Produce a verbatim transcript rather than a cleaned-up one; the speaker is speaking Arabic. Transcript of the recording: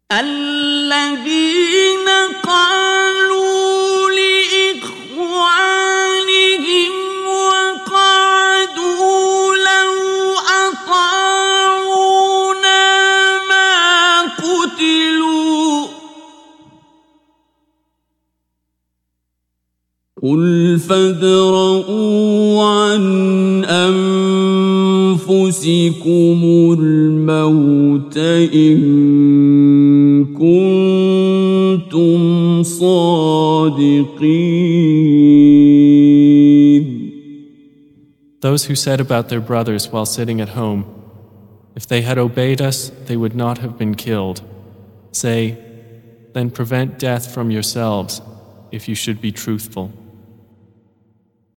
الذين قالوا لإخوانهم وقعدوا لو أطاعونا ما قتلوا قل فادرءوا عن أنفسكم الموت إن كنتم صادقين. Those who said about their brothers while sitting at home, if they had obeyed us, they would not have been killed. Say, then prevent death from yourselves if you should be truthful.